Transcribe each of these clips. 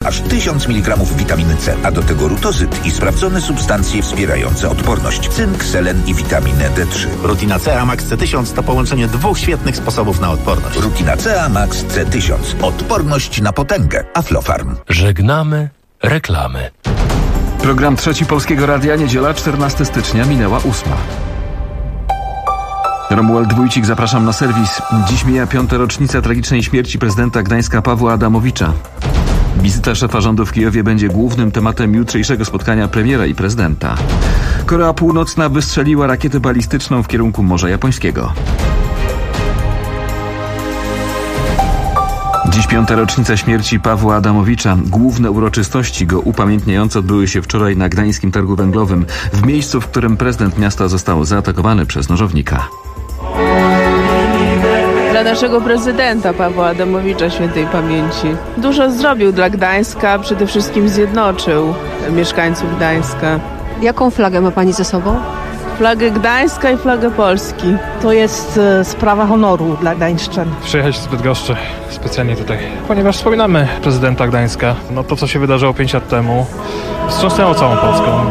aż 1000 mg witaminy C, a do tego rutozyt i sprawdzone substancje wspierające odporność, cynk, selen i witaminę D3. Rutina CA Max C1000 to połączenie dwóch świetnych sposobów na odporność. Rutina CA Max C1000. Odporność na potęgę. Aflofarm. Żegnamy reklamy. Program Trzeci Polskiego Radia, niedziela 14 stycznia, minęła 8. Romuald Wójcik, zapraszam na serwis. Dziś mija 5. rocznica tragicznej śmierci prezydenta Gdańska Pawła Adamowicza. Wizyta szefa rządu w Kijowie będzie głównym tematem jutrzejszego spotkania premiera i prezydenta. Korea Północna wystrzeliła rakietę balistyczną w kierunku Morza Japońskiego. Dziś 5. rocznica śmierci Pawła Adamowicza. Główne uroczystości go upamiętniające odbyły się wczoraj na Gdańskim Targu Węglowym, w miejscu, w którym prezydent miasta został zaatakowany przez nożownika. Dla naszego prezydenta Pawła Adamowicza świętej pamięci. Dużo zrobił dla Gdańska, przede wszystkim zjednoczył mieszkańców Gdańska. Jaką flagę ma pani ze sobą? Flagę Gdańska i flagę Polski. To jest sprawa honoru dla gdańszczan. Przyjechać z Bydgoszczy specjalnie tutaj, ponieważ wspominamy prezydenta Gdańska. No to, co się wydarzyło 5 lat temu, wstrząsnęło całą Polską.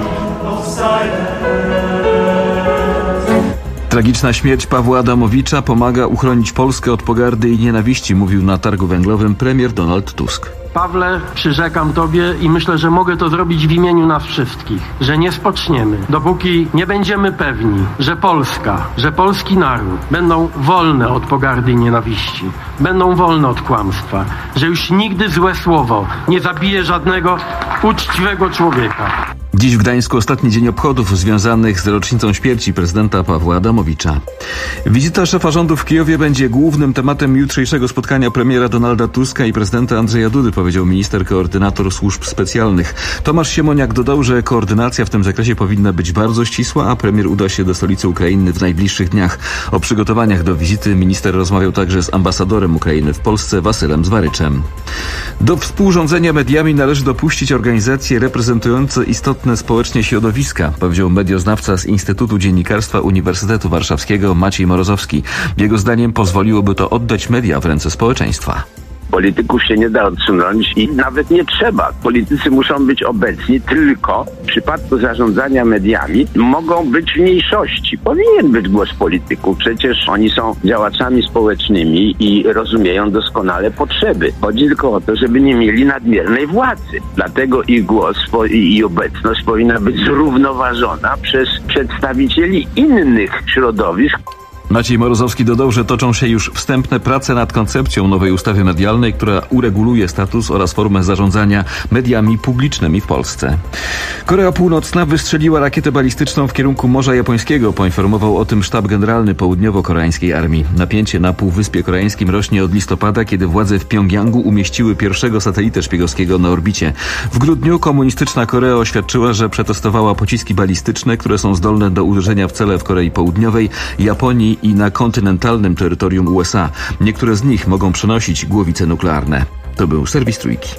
Tragiczna śmierć Pawła Adamowicza pomaga uchronić Polskę od pogardy i nienawiści, mówił na Targu Węglowym premier Donald Tusk. Pawle, przyrzekam Tobie i myślę, że mogę to zrobić w imieniu nas wszystkich, że nie spoczniemy, dopóki nie będziemy pewni, że Polska, że polski naród będą wolne od pogardy i nienawiści, będą wolne od kłamstwa, że już nigdy złe słowo nie zabije żadnego uczciwego człowieka. Dziś w Gdańsku ostatni dzień obchodów związanych z rocznicą śmierci prezydenta Pawła Adamowicza. Wizyta szefa rządu w Kijowie będzie głównym tematem jutrzejszego spotkania premiera Donalda Tuska i prezydenta Andrzeja Dudy, powiedział minister koordynator służb specjalnych. Tomasz Siemoniak dodał, że koordynacja w tym zakresie powinna być bardzo ścisła, a premier uda się do stolicy Ukrainy w najbliższych dniach. O przygotowaniach do wizyty minister rozmawiał także z ambasadorem Ukrainy w Polsce Wasylem Zwaryczem. Do współrządzenia mediami należy dopuścić organizacje reprezentujące istotne społecznie środowiska, powiedział medioznawca z Instytutu Dziennikarstwa Uniwersytetu Warszawskiego Maciej Morozowski. Jego zdaniem pozwoliłoby to oddać media w ręce społeczeństwa. Polityków się nie da odsunąć i nawet nie trzeba. Politycy muszą być obecni, tylko w przypadku zarządzania mediami mogą być w mniejszości. Powinien być głos polityków. Przecież oni są działaczami społecznymi i rozumieją doskonale potrzeby. Chodzi tylko o to, żeby nie mieli nadmiernej władzy. Dlatego ich głos i obecność powinna być zrównoważona przez przedstawicieli innych środowisk. Maciej Morozowski dodał, że toczą się już wstępne prace nad koncepcją nowej ustawy medialnej, która ureguluje status oraz formę zarządzania mediami publicznymi w Polsce. Korea Północna wystrzeliła rakietę balistyczną w kierunku Morza Japońskiego, poinformował o tym sztab generalny południowo-koreańskiej armii. Napięcie na Półwyspie Koreańskim rośnie od listopada, kiedy władze w Pjongjangu umieściły pierwszego satelitę szpiegowskiego na orbicie. W grudniu komunistyczna Korea oświadczyła, że przetestowała pociski balistyczne, które są zdolne do uderzenia w cele w Korei Południowej, Japonii i na kontynentalnym terytorium USA. Niektóre z nich mogą przenosić głowice nuklearne. To był serwis Trójki.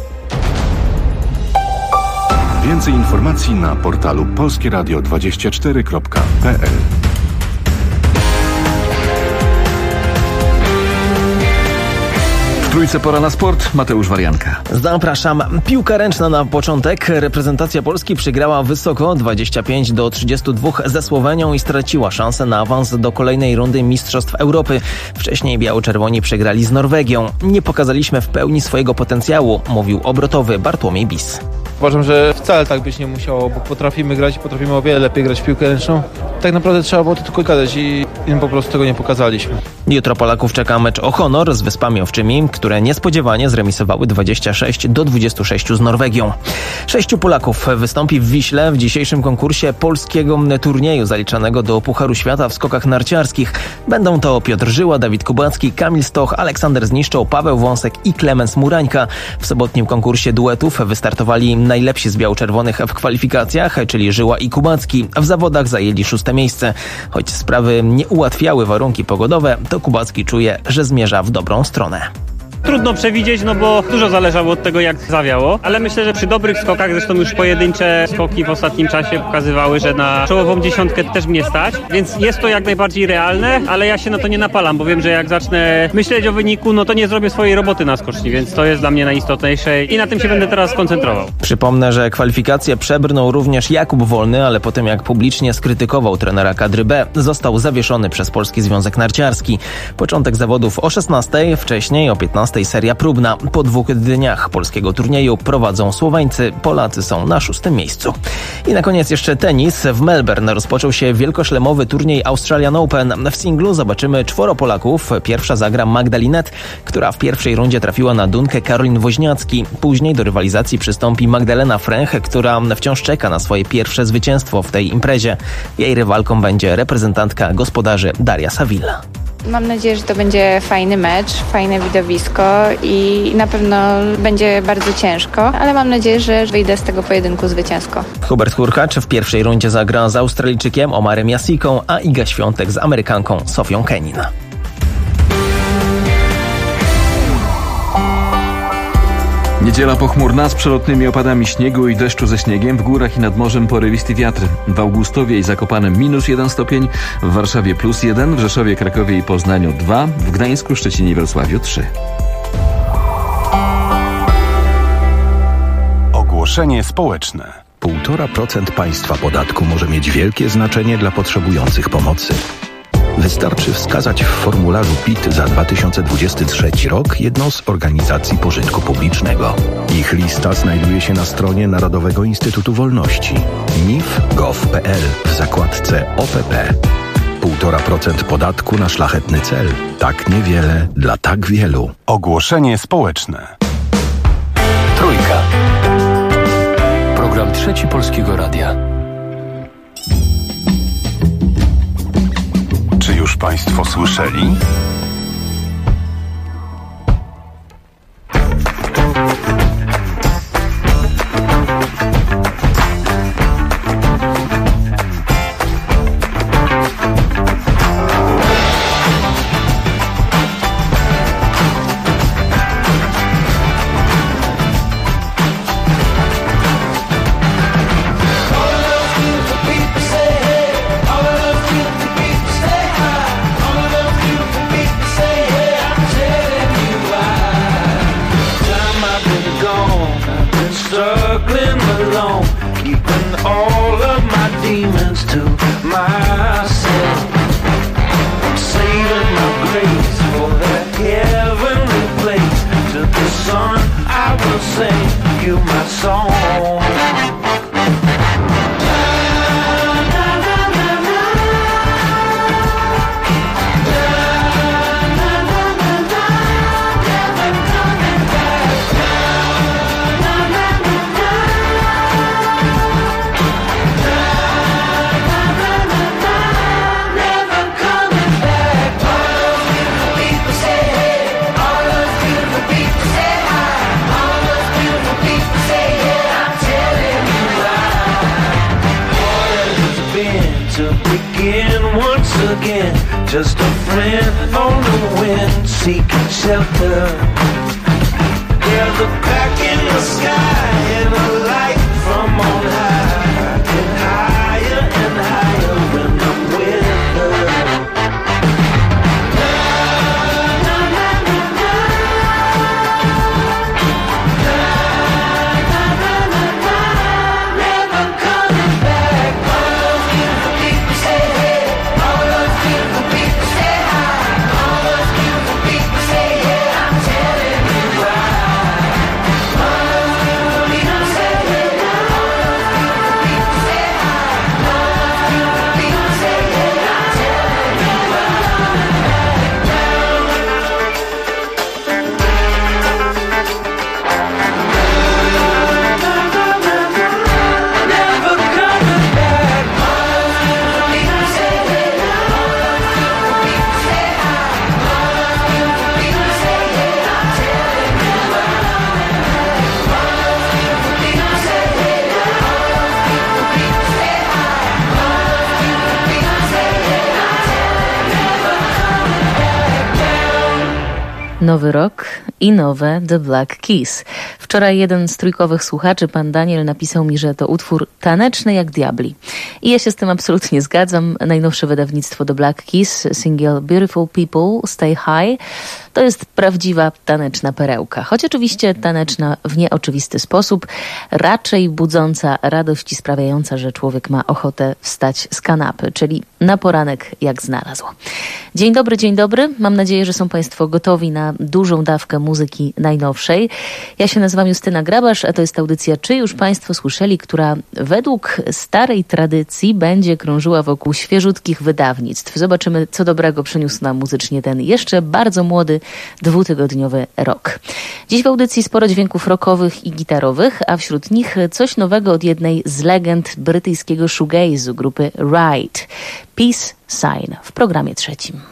Więcej informacji na portalu polskieradio24.pl. W Trójce pora na sport. Mateusz Warianka. Zapraszam. Piłka ręczna na początek. Reprezentacja Polski przegrała wysoko 25-32 ze Słowenią i straciła szansę na awans do kolejnej rundy Mistrzostw Europy. Wcześniej biało-czerwoni przegrali z Norwegią. Nie pokazaliśmy w pełni swojego potencjału, mówił obrotowy Bartłomiej Bis. Uważam, że wcale tak być nie musiało, bo potrafimy grać, potrafimy o wiele lepiej grać w piłkę ręczną. Tak naprawdę trzeba było to tylko gadać i im po prostu tego nie pokazaliśmy. Jutro Polaków czeka mecz o honor z Wyspami Owczymi, które niespodziewanie zremisowały 26-26 z Norwegią. 6 Polaków wystąpi w Wiśle w dzisiejszym konkursie polskiego turnieju zaliczanego do Pucharu Świata w skokach narciarskich. Będą to Piotr Żyła, Dawid Kubacki, Kamil Stoch, Aleksander Zniszczoł, Paweł Wąsek i Klemens Murańka. W sobotnim konkursie duetów wystartowali najlepsi z biało-czerwonych w kwalifikacjach, czyli Żyła i Kubacki. W zawodach zajęli 6. miejsce. Choć sprawy nie ułatwiały warunki pogodowe, to Kubacki czuje, że zmierza w dobrą stronę. Trudno przewidzieć, no bo dużo zależało od tego, jak zawiało, ale myślę, że przy dobrych skokach, zresztą już pojedyncze skoki w ostatnim czasie pokazywały, że na czołową dziesiątkę też mnie stać, więc jest to jak najbardziej realne, ale ja się na to nie napalam, bo wiem, że jak zacznę myśleć o wyniku, no to nie zrobię swojej roboty na skoczni, więc to jest dla mnie najistotniejsze i na tym się będę teraz koncentrował. Przypomnę, że kwalifikacje przebrnął również Jakub Wolny, ale po tym jak publicznie skrytykował trenera kadry B, został zawieszony przez Polski Związek Narciarski. Początek zawodów o 16:00, wcześniej o 15:00 seria próbna. Po 2 dniach polskiego turnieju prowadzą Słoweńcy, Polacy są na 6. miejscu. I na koniec jeszcze tenis. W Melbourne rozpoczął się wielkoszlemowy turniej Australian Open. W singlu zobaczymy 4 Polaków. Pierwsza zagra Magdalinet, która w pierwszej rundzie trafiła na Dunkę Karolin Woźniacki. Później do rywalizacji przystąpi Magdalena Fręch, która wciąż czeka na swoje pierwsze zwycięstwo w tej imprezie. Jej rywalką będzie reprezentantka gospodarzy Daria Savilla. Mam nadzieję, że to będzie fajny mecz, fajne widowisko i na pewno będzie bardzo ciężko, ale mam nadzieję, że wyjdę z tego pojedynku zwycięsko. Hubert Hurkacz w pierwszej rundzie zagra z Australijczykiem Omarem Jasiką, a Iga Świątek z Amerykanką Sofią Kenin. Niedziela pochmurna z przelotnymi opadami śniegu i deszczu ze śniegiem. W górach i nad morzem porywisty wiatr. W Augustowie i Zakopanem -1 stopień, w Warszawie +1, w Rzeszowie, Krakowie i Poznaniu 2, w Gdańsku, Szczecinie i Wrocławiu 3. Ogłoszenie społeczne. 1,5% państwa podatku może mieć wielkie znaczenie dla potrzebujących pomocy. Wystarczy wskazać w formularzu PIT za 2023 rok jedną z organizacji pożytku publicznego. Ich lista znajduje się na stronie Narodowego Instytutu Wolności nif.gov.pl w zakładce OPP. 1,5% podatku na szlachetny cel. Tak niewiele dla tak wielu. Ogłoszenie społeczne. Trójka. Program Trzeci Polskiego Radia. Czy już państwo słyszeli? Just a friend on the wind, seeking shelter. There's a crack in the sky and a light from on high, getting higher and higher when I'm with her. Never coming back. All those beautiful people say hey. All those beautiful people say hi. All those beautiful people say yeah. I'm telling you why. All those beautiful Nowy rok i nowe The Black Keys. Wczoraj jeden z trójkowych słuchaczy, pan Daniel, napisał mi, że to utwór taneczny jak diabli. I ja się z tym absolutnie zgadzam. Najnowsze wydawnictwo The Black Keys, single Beautiful People, Stay High, to jest prawdziwa taneczna perełka. Choć oczywiście taneczna w nieoczywisty sposób, raczej budząca radość i sprawiająca, że człowiek ma ochotę wstać z kanapy, czyli na poranek jak znalazł. Dzień dobry, dzień dobry. Mam nadzieję, że są Państwo gotowi na dużą dawkę muzyki najnowszej. Ja się nazywam Justyna Grabasz, a to jest audycja Czy już Państwo słyszeli, która według starej tradycji będzie krążyła wokół świeżutkich wydawnictw. Zobaczymy, co dobrego przyniósł nam muzycznie ten jeszcze bardzo młody, dwutygodniowy rok. Dziś w audycji sporo dźwięków rockowych i gitarowych, a wśród nich coś nowego od jednej z legend brytyjskiego shoegaze'u, grupy Ride. Peace Sign w programie trzecim.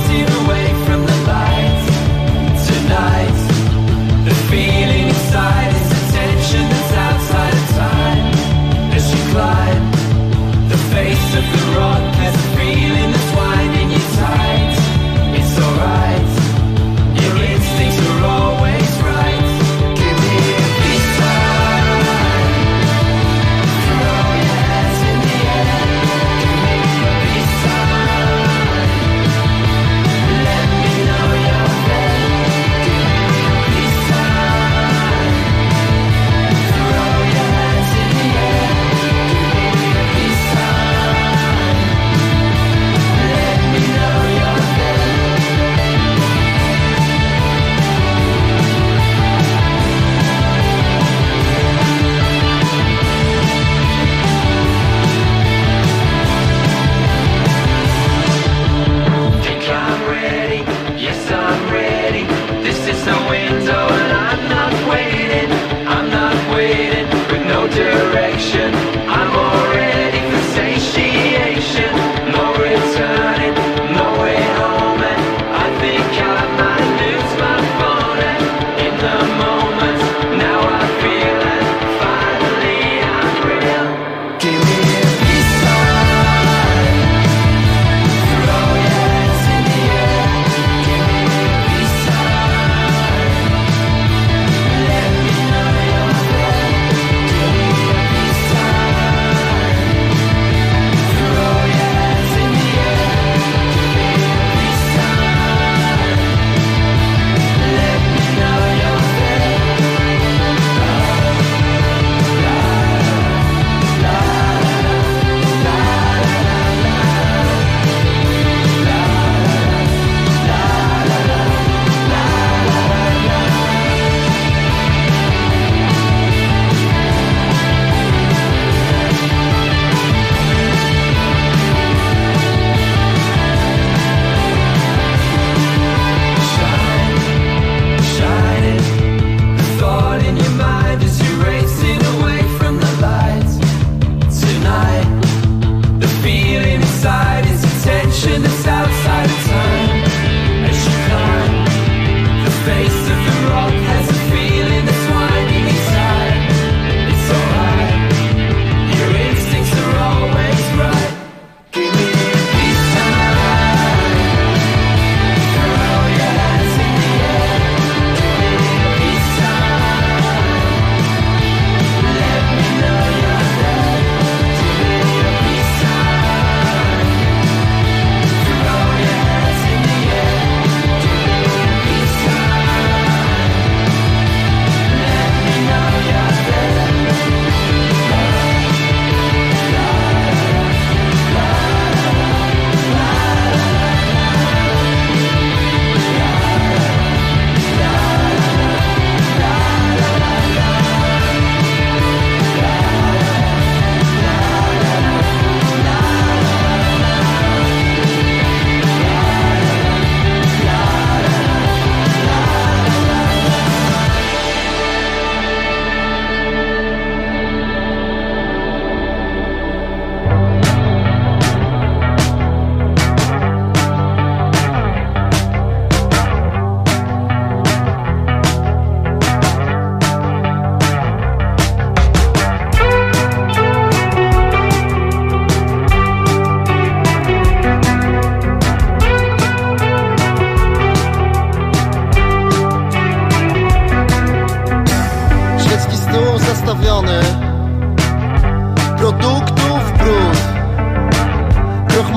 Feeling inside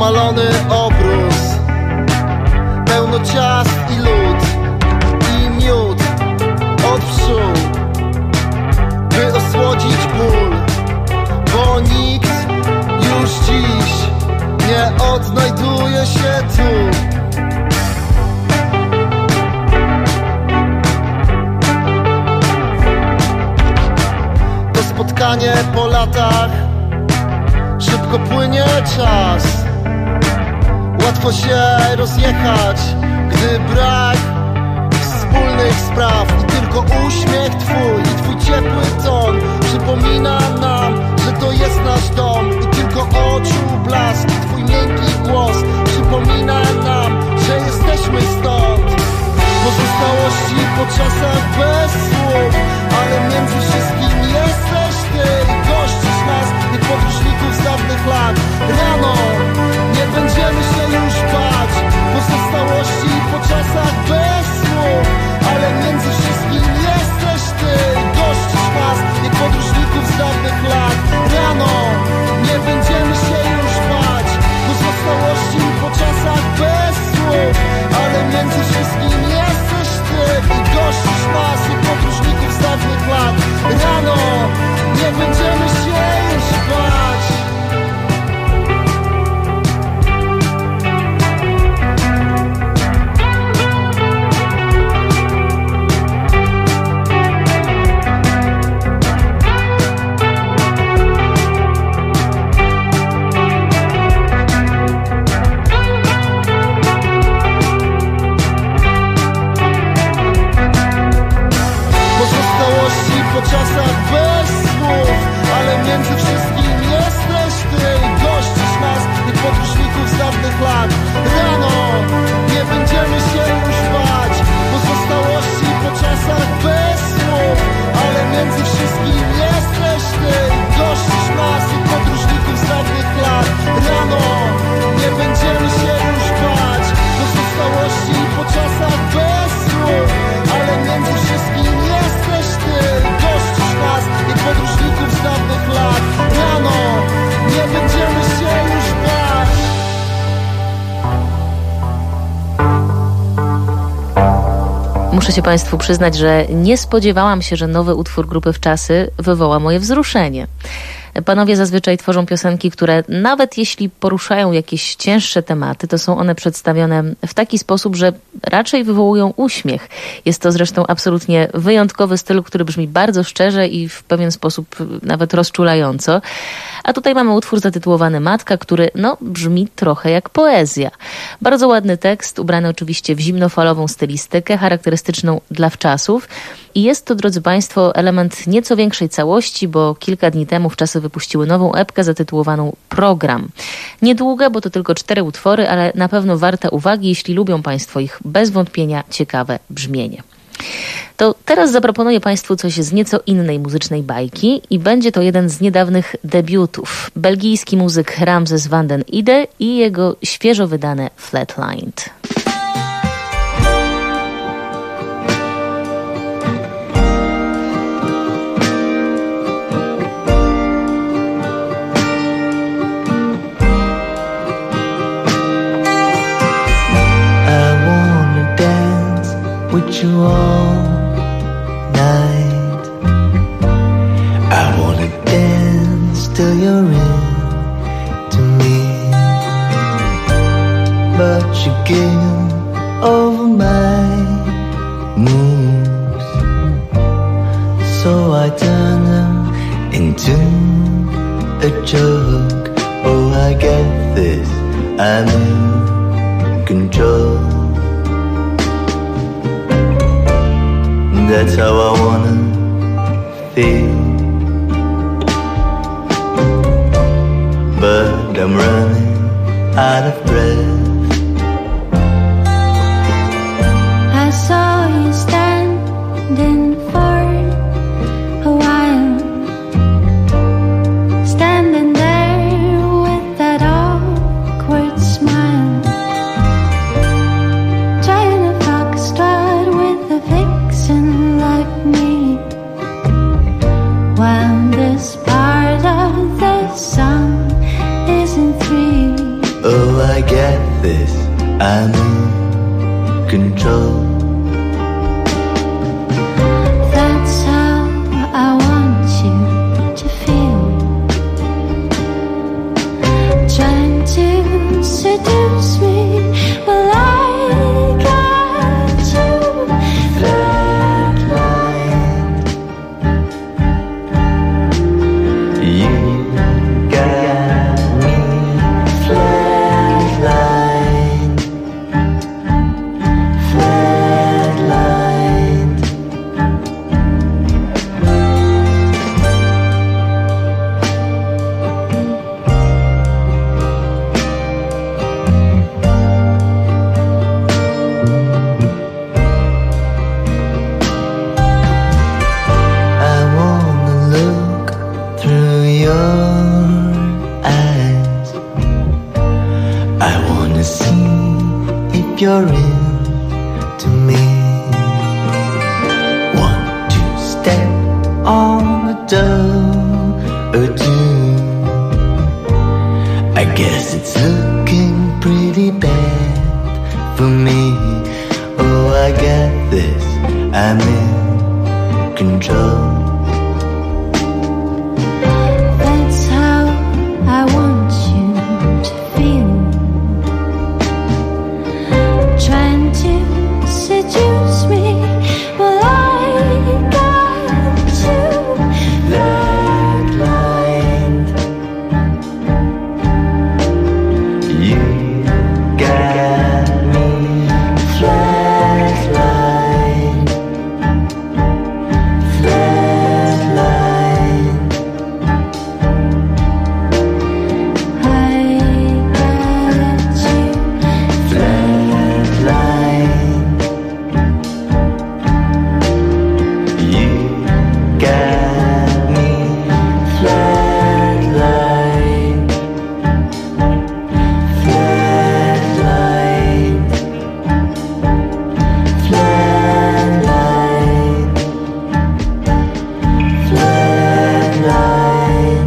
spalony obrus, pełno ciast i lód i miód od pszczół, by osłodzić ból, bo nikt już dziś nie odnajduje się tu. To spotkanie po latach, szybko płynie czas, łatwo się rozjechać, gdy brak wspólnych spraw. I tylko uśmiech twój i twój ciepły ton przypomina nam, że to jest nasz dom. I tylko oczu blask i twój miękki głos przypomina nam, że jesteśmy stąd. Pozostałości po czasach bez słów, ale między wszystkim jesteś ty i gościsz nas jak podróżników z dawnych lat. Rano nie będziemy się już bać pozostałości po czasach bez słów, ale między wszystkim jesteś ty i gościsz nas jak podróżników z dawnych lat. Rano nie będziemy się już bać pozostałości po czasach bez słów, ale między wszystkim jesteś ty i gościsz nas jak podróżników z dawnych lat. Rano nie będziemy się już bać. Po czasach bez słów, ale między wszystkim jesteś ty i gościsz nas jak podróżników z dawnych lat. Rano nie będziemy się już bać pozostałości po czasach bez słów, ale między wszystkim jesteś ty i gościsz nas jak podróżników z dawnych lat. Rano nie będziemy się już bać pozostałości po czasach bez słów, ale między wszystkim jesteś ty i gościsz nas jak podróżników z dawnych lat. Rano nie będziemy się już bać. Muszę się Państwu przyznać, że nie spodziewałam się, że nowy utwór grupy Wczasy wywoła moje wzruszenie. Panowie zazwyczaj tworzą piosenki, które nawet jeśli poruszają jakieś cięższe tematy, to są one przedstawione w taki sposób, że raczej wywołują uśmiech. Jest to zresztą absolutnie wyjątkowy styl, który brzmi bardzo szczerze i w pewien sposób nawet rozczulająco. A tutaj mamy utwór zatytułowany Matka, który brzmi trochę jak poezja. Bardzo ładny tekst, ubrany oczywiście w zimnofalową stylistykę, charakterystyczną dla Wczasów. I jest to, drodzy Państwo, element nieco większej całości, bo kilka dni temu Wczasy wypuściły nową epkę zatytułowaną Program. Niedługa, bo to tylko 4 utwory, ale na pewno warta uwagi, jeśli lubią Państwo ich bez wątpienia ciekawe brzmienie. To teraz zaproponuję Państwu coś z nieco innej muzycznej bajki i będzie to jeden z niedawnych debiutów. Belgijski muzyk Ramses van den Ide i jego świeżo wydane Flatlined. With you all night, I wanna dance till you're into me, but you give over my moves, so I turn them into a joke. Oh, I get this, I'm in control. That's how I wanna feel, but I'm running out of breath. I saw you standing for a while, standing there with that awkward smile, trying to foxtrot with a vixen like me, while this part of the song isn't free. Oh, I get this, I'm in control. That's how I want you to feel. Trying to seduce me, well I got you. Flatline, you got me. Flatline, flatline. I wanna look through your eyes. I wanna see if you're into me. Want to step on a toe or two. I guess it's looking pretty bad for me. Oh, I got this, I'm in control. That's how I want you to feel. Trying to seduce me, well I got you. Flatlined, you got me. Flatlined, flatlined. I got you. Flatline, you got me. Flatline, flatline, flatline, flatline.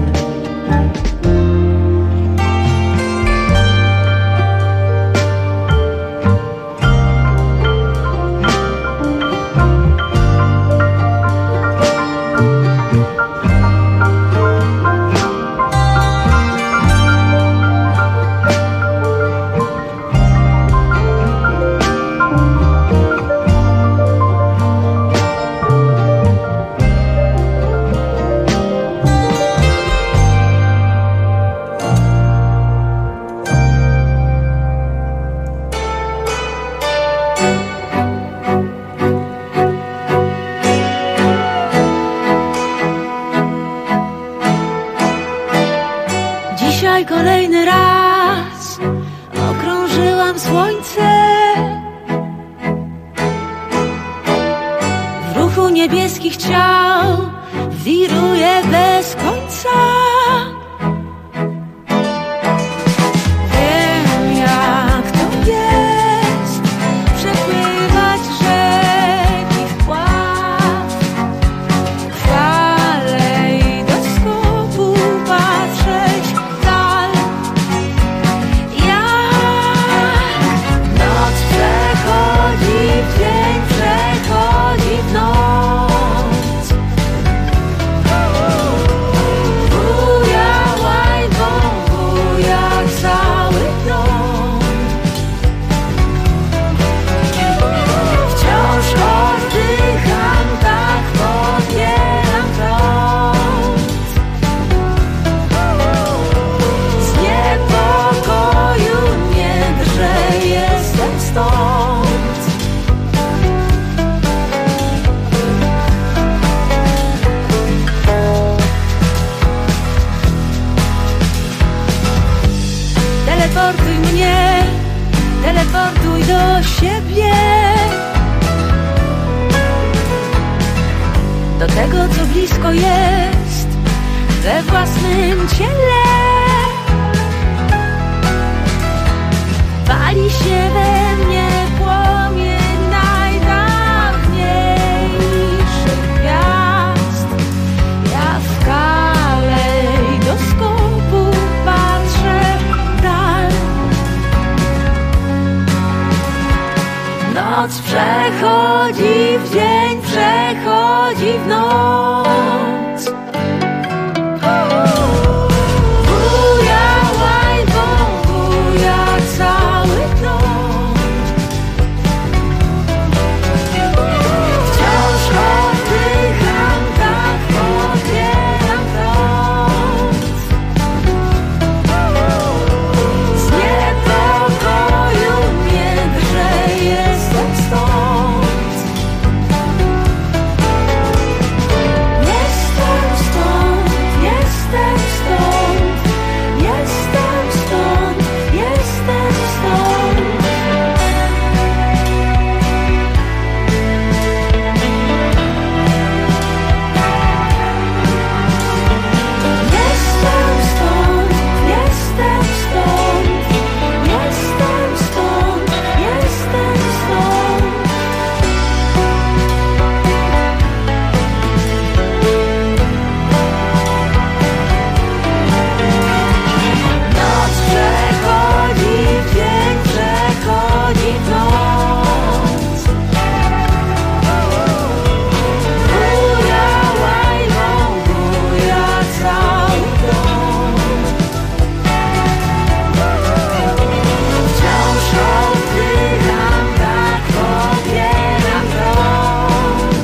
Dzisiaj kolejny raz okrążyłam słońce. W ruchu niebieskich ciał wiruje bez końca. Wiem jak to jest przepływać rzeki wpław. Dalej do skopu patrzeć w dal. Jak noc przechodzi w dzień, przechodzi w noc. teleportuj do siebie, do tego, co blisko jest we własnym ciele. Pali się we mnie płomień najdawniejszych gwiazd. Ja w kalejdoskopu patrzę w dal. Noc przechodzi w dzień, przechodzi w noc. Buja łajbą, buja cały dom. Wciąż oddycham, tak pobieram noc. Z niepokoju mnie grzeje, jestem stąd. Jestem stąd, jestem stąd, jestem stąd, jestem stąd. Jestem stąd, jestem stąd, jestem stąd, jestem stąd. Noc przechodzi, dzień przechodzi w noc. Buja łajbą, buja cały dom. Wciąż oddycham, tak pobieram prąd.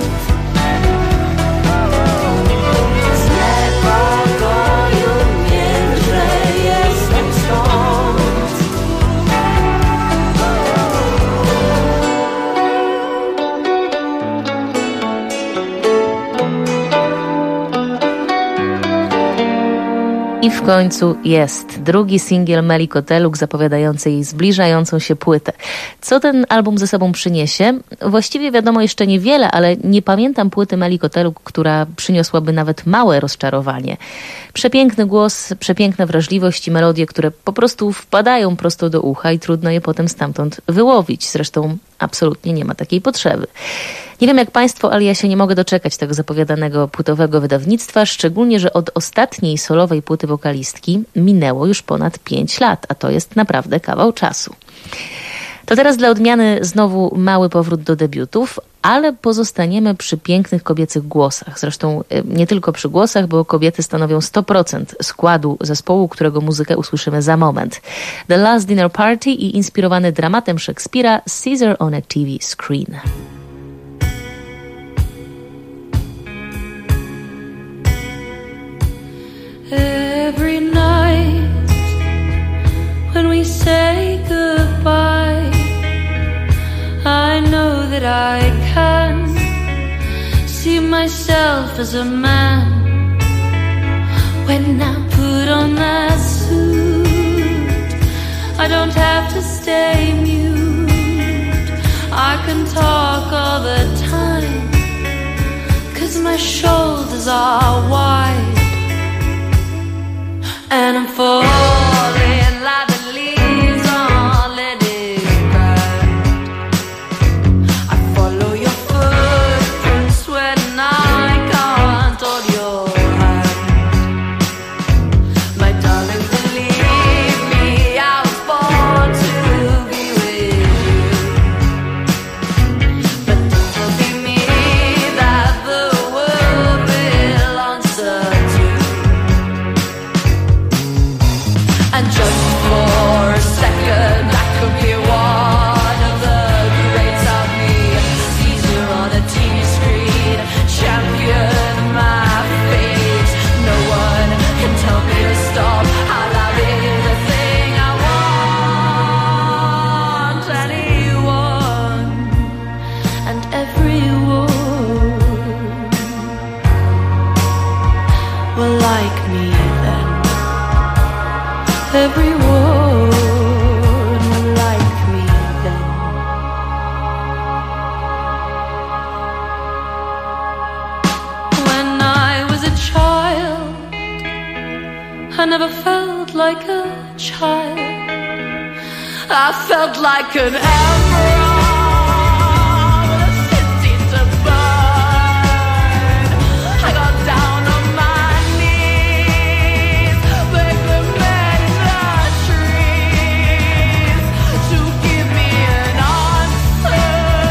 Z niepokoju mnie grzeje, jestem stąd. I w końcu jest drugi singiel Meli Koteluk zapowiadający jej zbliżającą się płytę. Co ten album ze sobą przyniesie? Właściwie wiadomo jeszcze niewiele, ale nie pamiętam płyty Meli Koteluk, która przyniosłaby nawet małe rozczarowanie. Przepiękny głos, przepiękna wrażliwość i melodie, które po prostu wpadają prosto do ucha i trudno je potem stamtąd wyłowić. Zresztą absolutnie nie ma takiej potrzeby. Nie wiem jak Państwo, ale ja się nie mogę doczekać tego zapowiadanego płytowego wydawnictwa, szczególnie, że od ostatniej solowej płyty wokalistki minęło już ponad 5 lat, a to jest naprawdę kawał czasu. To teraz dla odmiany znowu mały powrót do debiutów, ale pozostaniemy przy pięknych kobiecych głosach. Zresztą nie tylko przy głosach, bo kobiety stanowią 100% składu zespołu, którego muzykę usłyszymy za moment. The Last Dinner Party i inspirowany dramatem Szekspira Caesar on a TV Screen. Every night when we say goodbye, I know that I can see myself as a man. When I put on that suit, I don't have to stay mute. I can talk all the time, 'cause my shoulders are wide. And I'm falling like the leaves on letting ride. I follow your footprints when I can't hold your hand. My darling, believe me, I was born to be with you. But don't forgive me that the world will answer to. And just for a second, I could be one of the greats of me. Caesar on a TV screen, champion of my fate. No one can tell me to stop. I'll have the thing I want. Anyone and everyone will like me then. Everyone will like me then. When I was a child, I never felt like a child. I felt like an emperor. Trees to give me an answer.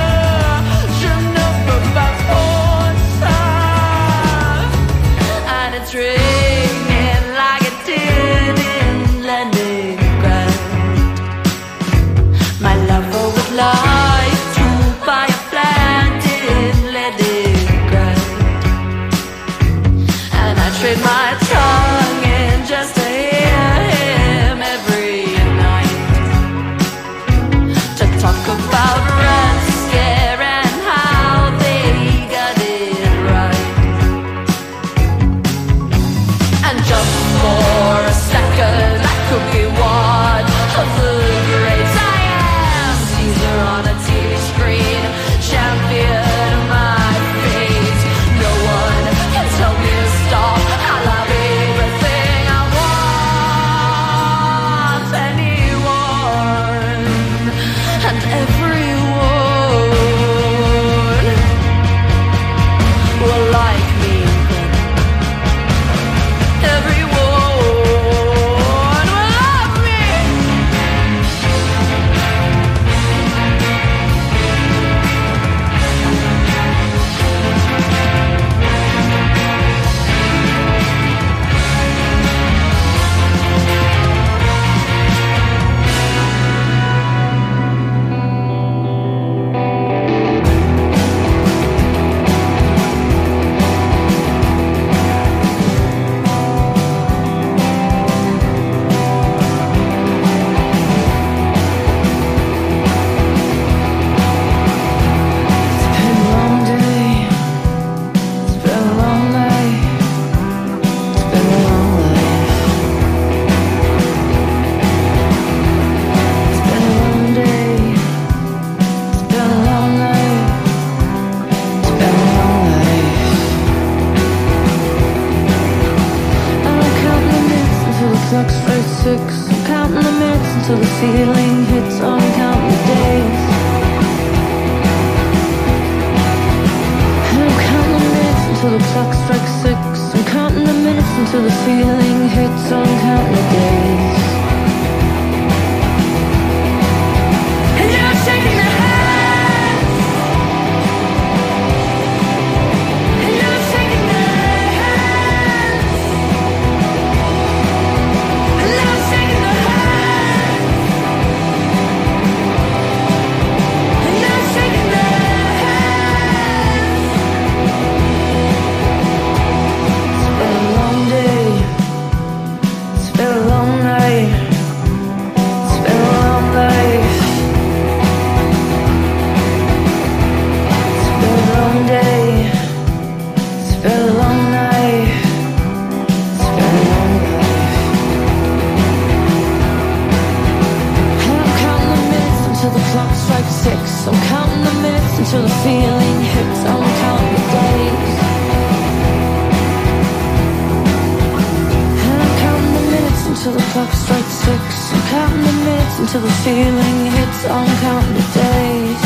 about Red Scare and how they got it right. And just for a second, I could be one of the greats. I am Caesar on a TV screen, champion of my fate. No one can tell me to stop. I'll have everything I want. Anyone and everyone will like me. Everyone will love me. Clock strikes 6. I'm counting the minutes until the ceiling hits. I'm counting the days. And I'm counting the minutes until the clock strikes 6. I'm counting the minutes until the ceiling hits. I'm counting the days. And you're shaking your head. And you're shaking your head. And I'm shaking the head. And I'm shaking the head. It's been a long day. It's been a long night. It's been a long life. It's been a long day. It's been a long night. It's been a long life. And I'm counting the minutes until the clock strikes 6. I'm counting the minutes until the feeling hits. I'm counting the days. And I'm counting the minutes until the clock strikes 6. I'm counting the minutes until the feeling hits. I'm counting the days.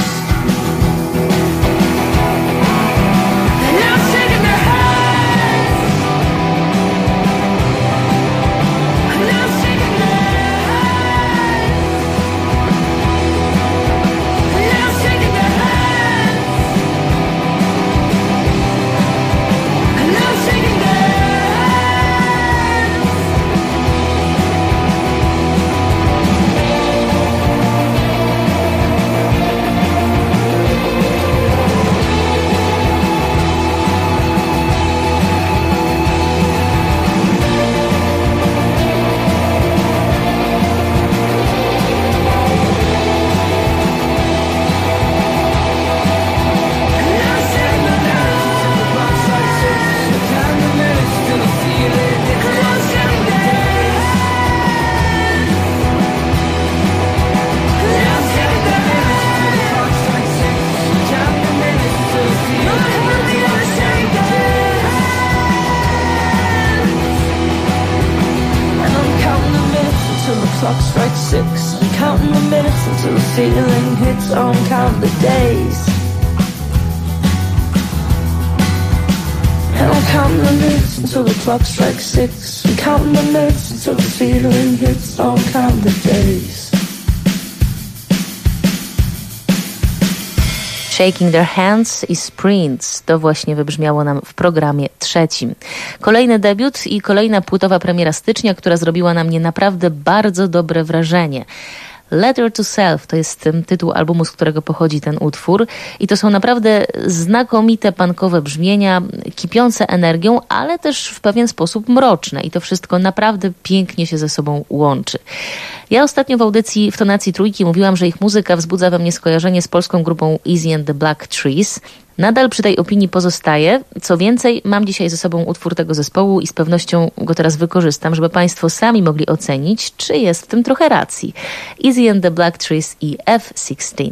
And I'm shaking their heads. And I'm shaking their heads. And I'm shaking their heads. And I'm shaking their heads. Clock strikes 6. I'm counting the minutes until the feeling hits. I'm counting the days. And I'm counting the minutes until the clock strikes 6. I'm counting the minutes until the feeling hits. I'm counting the days. Shaking Their Hands i Sprints. To właśnie wybrzmiało nam w programie trzecim. Kolejny debiut i kolejna płytowa premiera stycznia, która zrobiła na mnie naprawdę bardzo dobre wrażenie. Letter to Self to jest tytuł albumu, z którego pochodzi ten utwór i to są naprawdę znakomite punkowe brzmienia, kipiące energią, ale też w pewien sposób mroczne i to wszystko naprawdę pięknie się ze sobą łączy. Ja ostatnio w audycji w tonacji Trójki mówiłam, że ich muzyka wzbudza we mnie skojarzenie z polską grupą Easy and the Black Trees. Nadal przy tej opinii pozostaję. Co więcej, mam dzisiaj ze sobą utwór tego zespołu i z pewnością go teraz wykorzystam, żeby Państwo sami mogli ocenić, czy jest w tym trochę racji. Easy and the Black Trees i F-16.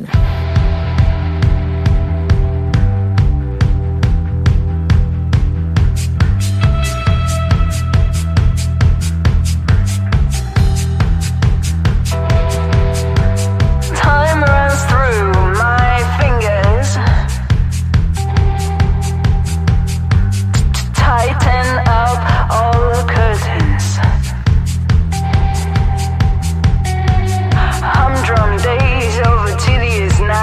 Humdrum days over tedious nights.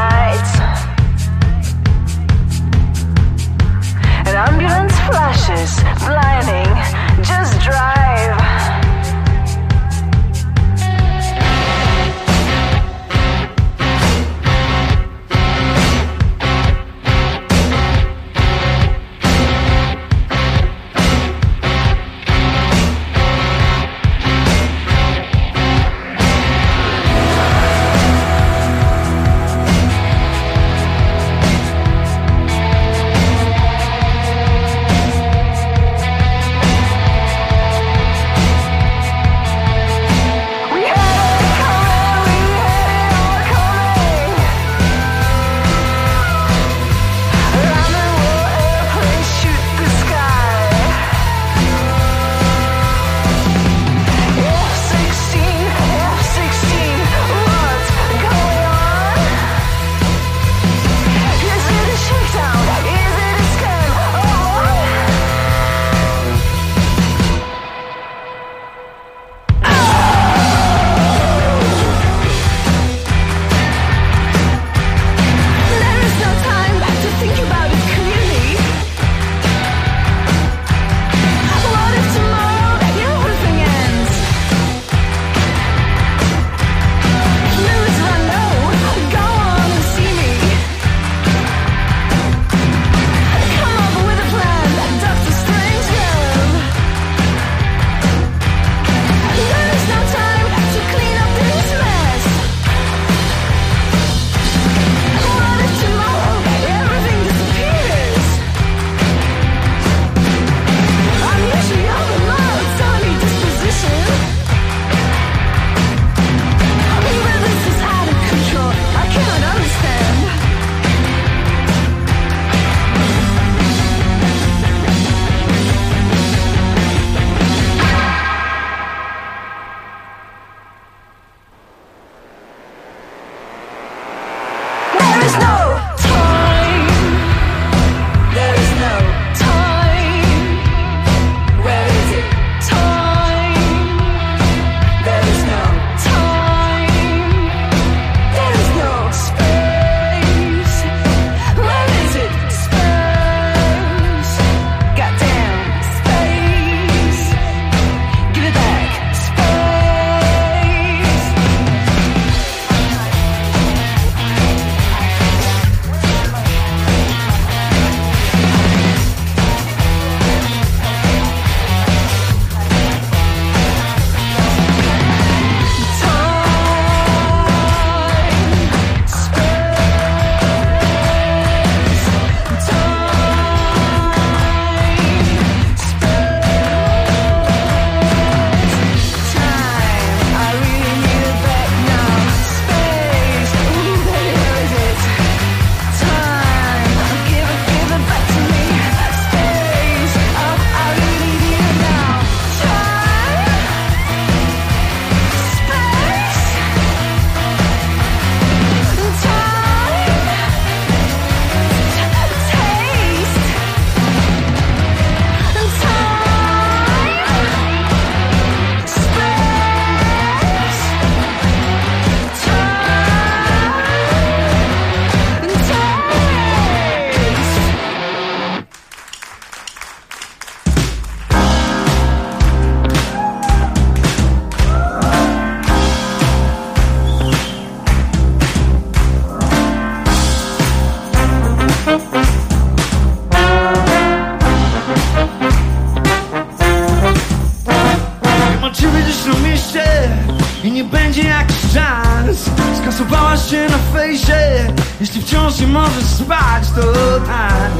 fejsie. Jeśli wciąż nie możesz spać, to tań.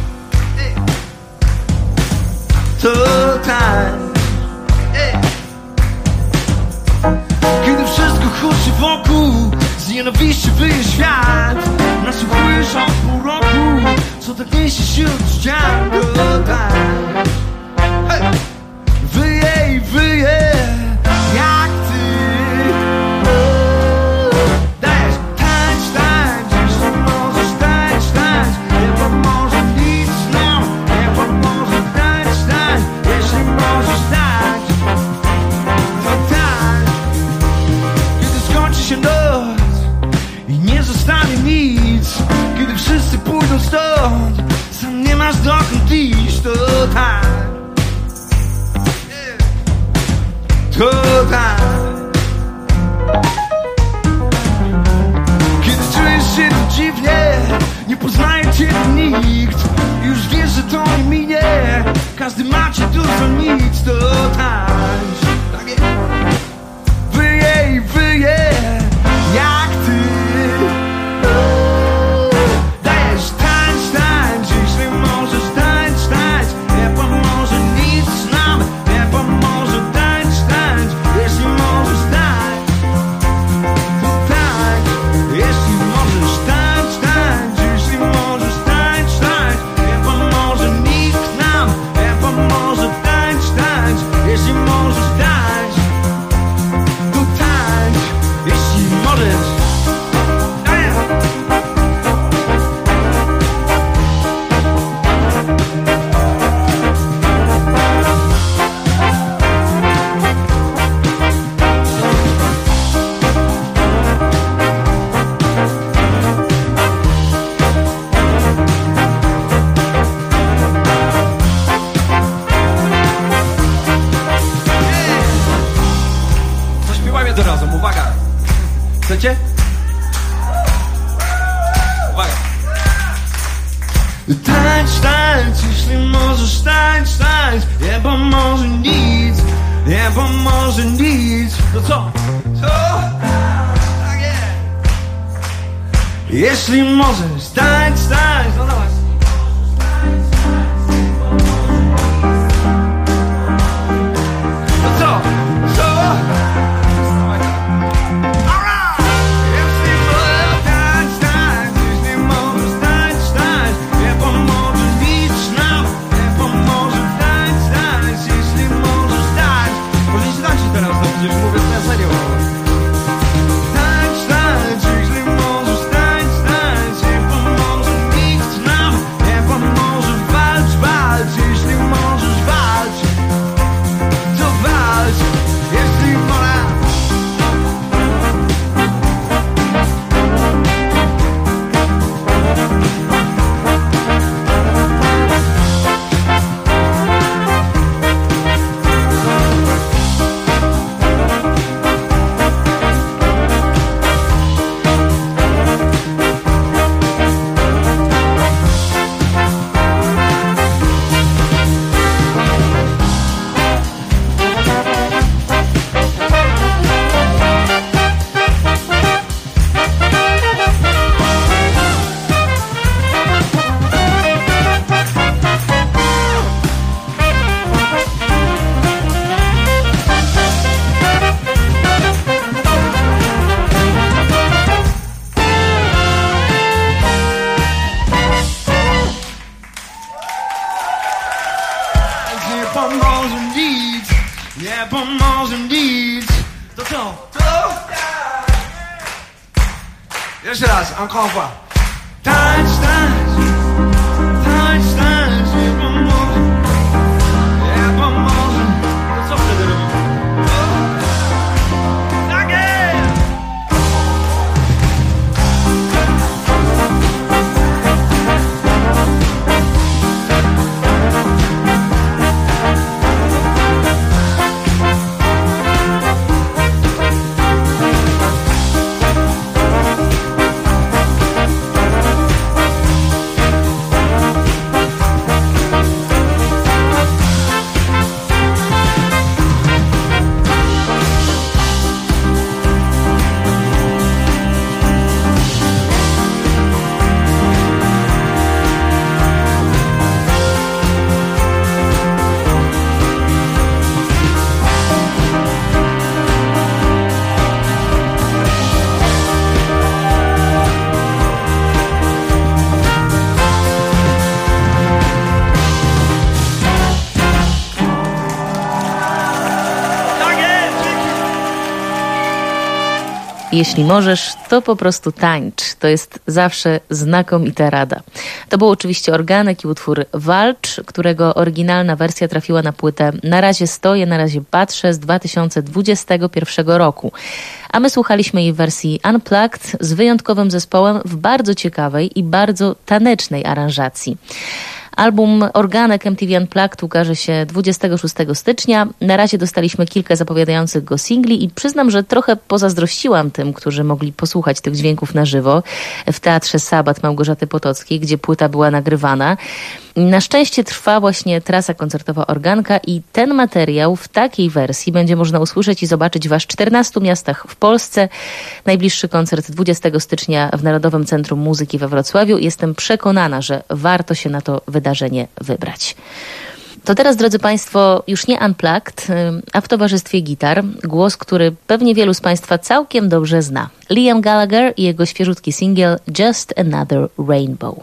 To tań. Kiedy wszystko huczy wokół, z nienawiści wyje świat. Nasłuchujesz od pół roku, co tak niesie wśród ścian. To tań. Wyje i wyje, jak ty. Dajesz, tańcz, tańcz, jeśli możesz, tańcz, tańcz. Nie pomoże nic nam, nie pomoże, tańcz, tańcz. Jeśli możesz, tańcz, to tańcz. Kiedy skończy się noc i nie zostanie nic, kiedy wszyscy pójdą stąd, sam nie masz dokąd iść, to tańcz. To tańcz. Kiedy czujesz się tu dziwnie, nie poznaje cię nikt, już wiesz, że to nie minie. Każdy ma cię tu za nic, to tańcz. Tak jest. Wyje i wyje, jak ty. Dajesz, tańcz, tańcz, jeśli możesz, tańcz, tańcz. Nie pomoże nic nam, nie pomoże, tańcz, tańcz. Jeśli możesz, tańcz, to tańcz. Jeśli możesz, tańcz, tańcz. Jeśli możesz, tańcz, tańcz. Nie pomoże nikt nam, nie pomoże, tańcz, tańcz. Jeśli możesz, tańcz, to tańcz. Jeśli możesz, zaśpiewajmy to razem, uwaga! Chcecie? Uwaga! tańcz, tańcz, jeśli możesz, tańcz, tańcz. Nie pomoże nic, nie pomoże nic. To co? Co? Tak jest. Jeśli możesz, tańcz, tańcz. No dawaj. To co? Co? Już mówię na serio. Tańcz, tańcz, jeśli możesz, tańcz, tańcz. Nie pomoże nikt nam, nie pomoże, walcz, walcz. Jeśli możesz, walcz, to walcz. Jeśli możesz. Nie pomoże nic, nie pomoże nic. To co? To? Jeszcze raz, encore une fois. Tańcz, tańcz, tańcz, tańcz. Nie pomoże, nie pomoże. To co wtedy robimy? Tak jest! Jeśli możesz, to po prostu tańcz. To jest zawsze znakomita rada. To był oczywiście Organek i utwór Walcz, którego oryginalna wersja trafiła na płytę Na razie stoję, na razie patrzę z 2021 roku. A my słuchaliśmy jej w wersji Unplugged z wyjątkowym zespołem w bardzo ciekawej i bardzo tanecznej aranżacji. Album Organek MTV Unplugged ukaże się 26 stycznia. Na razie dostaliśmy kilka zapowiadających go singli i przyznam, że trochę pozazdrościłam tym, którzy mogli posłuchać tych dźwięków na żywo w Teatrze Sabat Małgorzaty Potockiej, gdzie płyta była nagrywana. Na szczęście trwa właśnie trasa koncertowa Organka i ten materiał w takiej wersji będzie można usłyszeć i zobaczyć w aż 14 miastach w Polsce. Najbliższy koncert 20 stycznia w Narodowym Centrum Muzyki we Wrocławiu. Jestem przekonana, że warto się na to wydarzenie wybrać. To teraz, drodzy Państwo, już nie Unplugged, a w towarzystwie gitar. Głos, który pewnie wielu z Państwa całkiem dobrze zna. Liam Gallagher i jego świeżutki singiel Just Another Rainbow.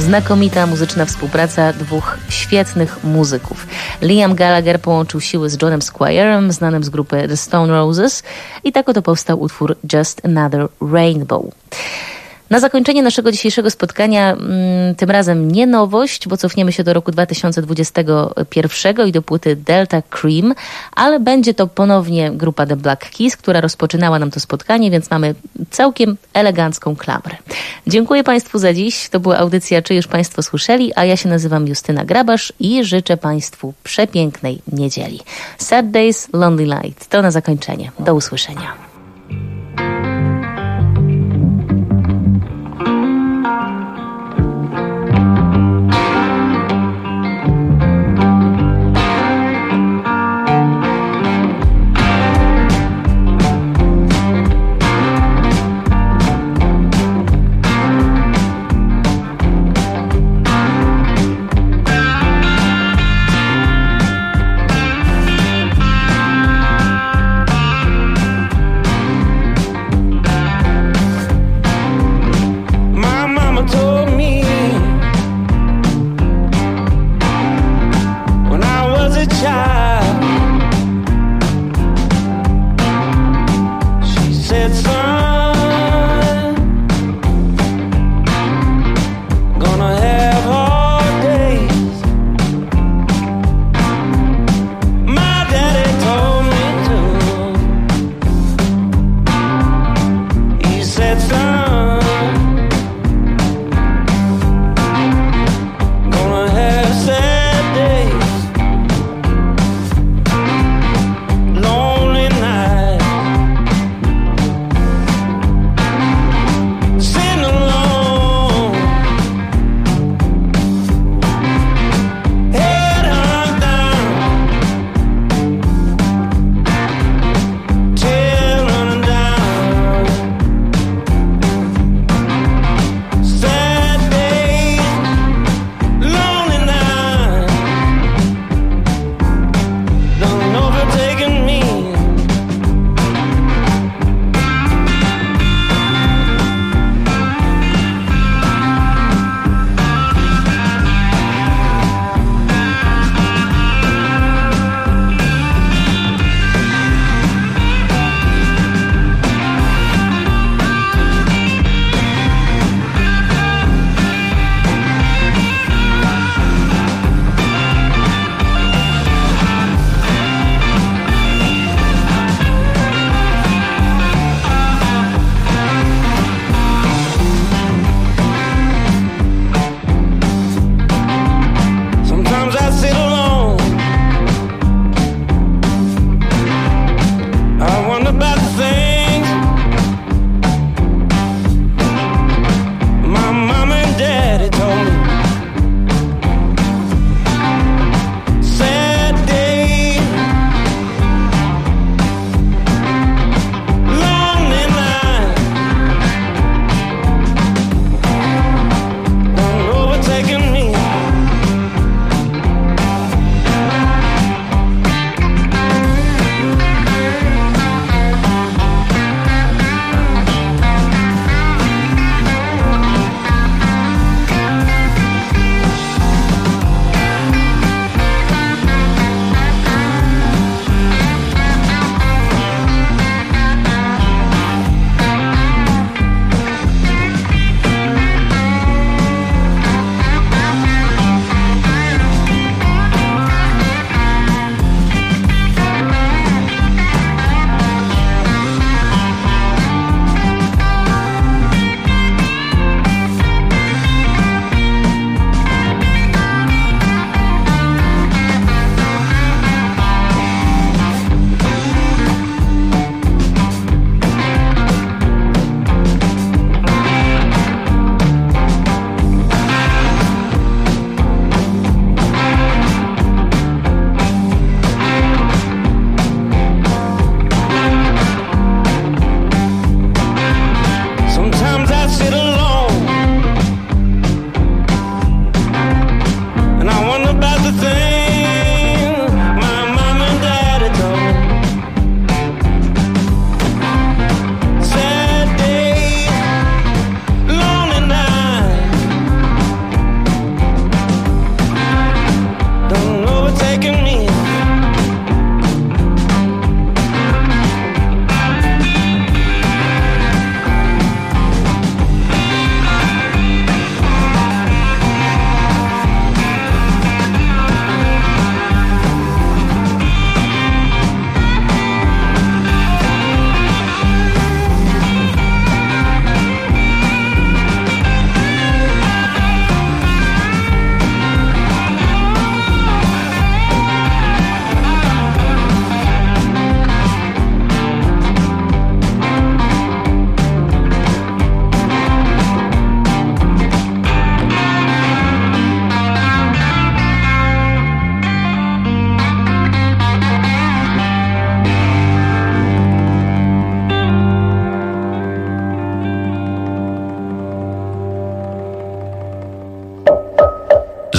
Znakomita muzyczna współpraca dwóch świetnych muzyków. Liam Gallagher połączył siły z Johnem Squirem, znanym z grupy The Stone Roses, i tak oto powstał utwór Just Another Rainbow. Na zakończenie naszego dzisiejszego spotkania tym razem nie nowość, bo cofniemy się do roku 2021 i do płyty Delta Cream, ale będzie to ponownie grupa The Black Keys, która rozpoczynała nam to spotkanie, więc mamy całkiem elegancką klamrę. Dziękuję Państwu za dziś. To była audycja Czy już Państwo słyszeli, a ja się nazywam Justyna Grabasz i życzę Państwu przepięknej niedzieli. Sad Days, Lonely Light. To na zakończenie. Do usłyszenia.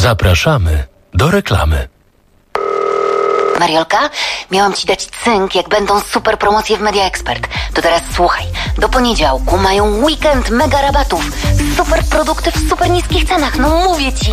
Zapraszamy do reklamy. Mariolka, miałam ci dać cynk, jak będą super promocje w Media Expert. To teraz słuchaj. Do poniedziałku mają weekend mega rabatów. Super produkty w super niskich cenach. No mówię ci.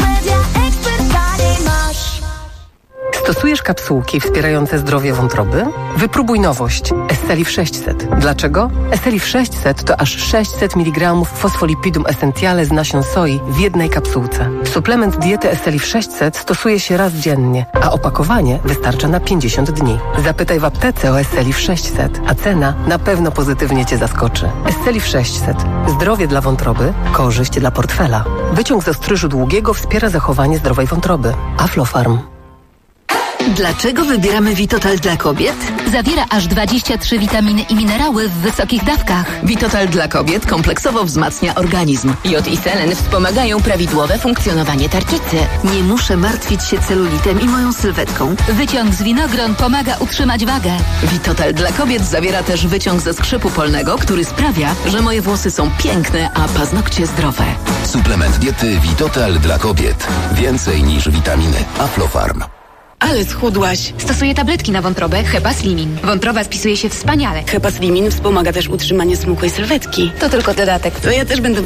Stosujesz kapsułki wspierające zdrowie wątroby? Wypróbuj nowość. Esselif 600. Dlaczego? Esselif 600 to aż 600 mg fosfolipidum essentiale z nasion soi w jednej kapsułce. Suplement diety Esselif 600 stosuje się raz dziennie, a opakowanie wystarcza na 50 dni. Zapytaj w aptece o Esselif 600, a cena na pewno pozytywnie Cię zaskoczy. Esselif 600. Zdrowie dla wątroby, korzyść dla portfela. Wyciąg z ostryżu długiego wspiera zachowanie zdrowej wątroby. Aflofarm. Dlaczego wybieramy Vitotal dla kobiet? Zawiera aż 23 witaminy i minerały w wysokich dawkach. Vitotal dla kobiet kompleksowo wzmacnia organizm. Jod i selen wspomagają prawidłowe funkcjonowanie tarczycy. Nie muszę martwić się celulitem i moją sylwetką. Wyciąg z winogron pomaga utrzymać wagę. Vitotal dla kobiet zawiera też wyciąg ze skrzypu polnego, który sprawia, że moje włosy są piękne, a paznokcie zdrowe. Suplement diety Vitotal dla kobiet. Więcej niż witaminy. Aflofarm. Ale schudłaś. Stosuję tabletki na wątrobę Hepaslimin. Wątroba spisuje się wspaniale. Hepaslimin wspomaga też utrzymanie smukłej sylwetki. To tylko dodatek. To ja też będę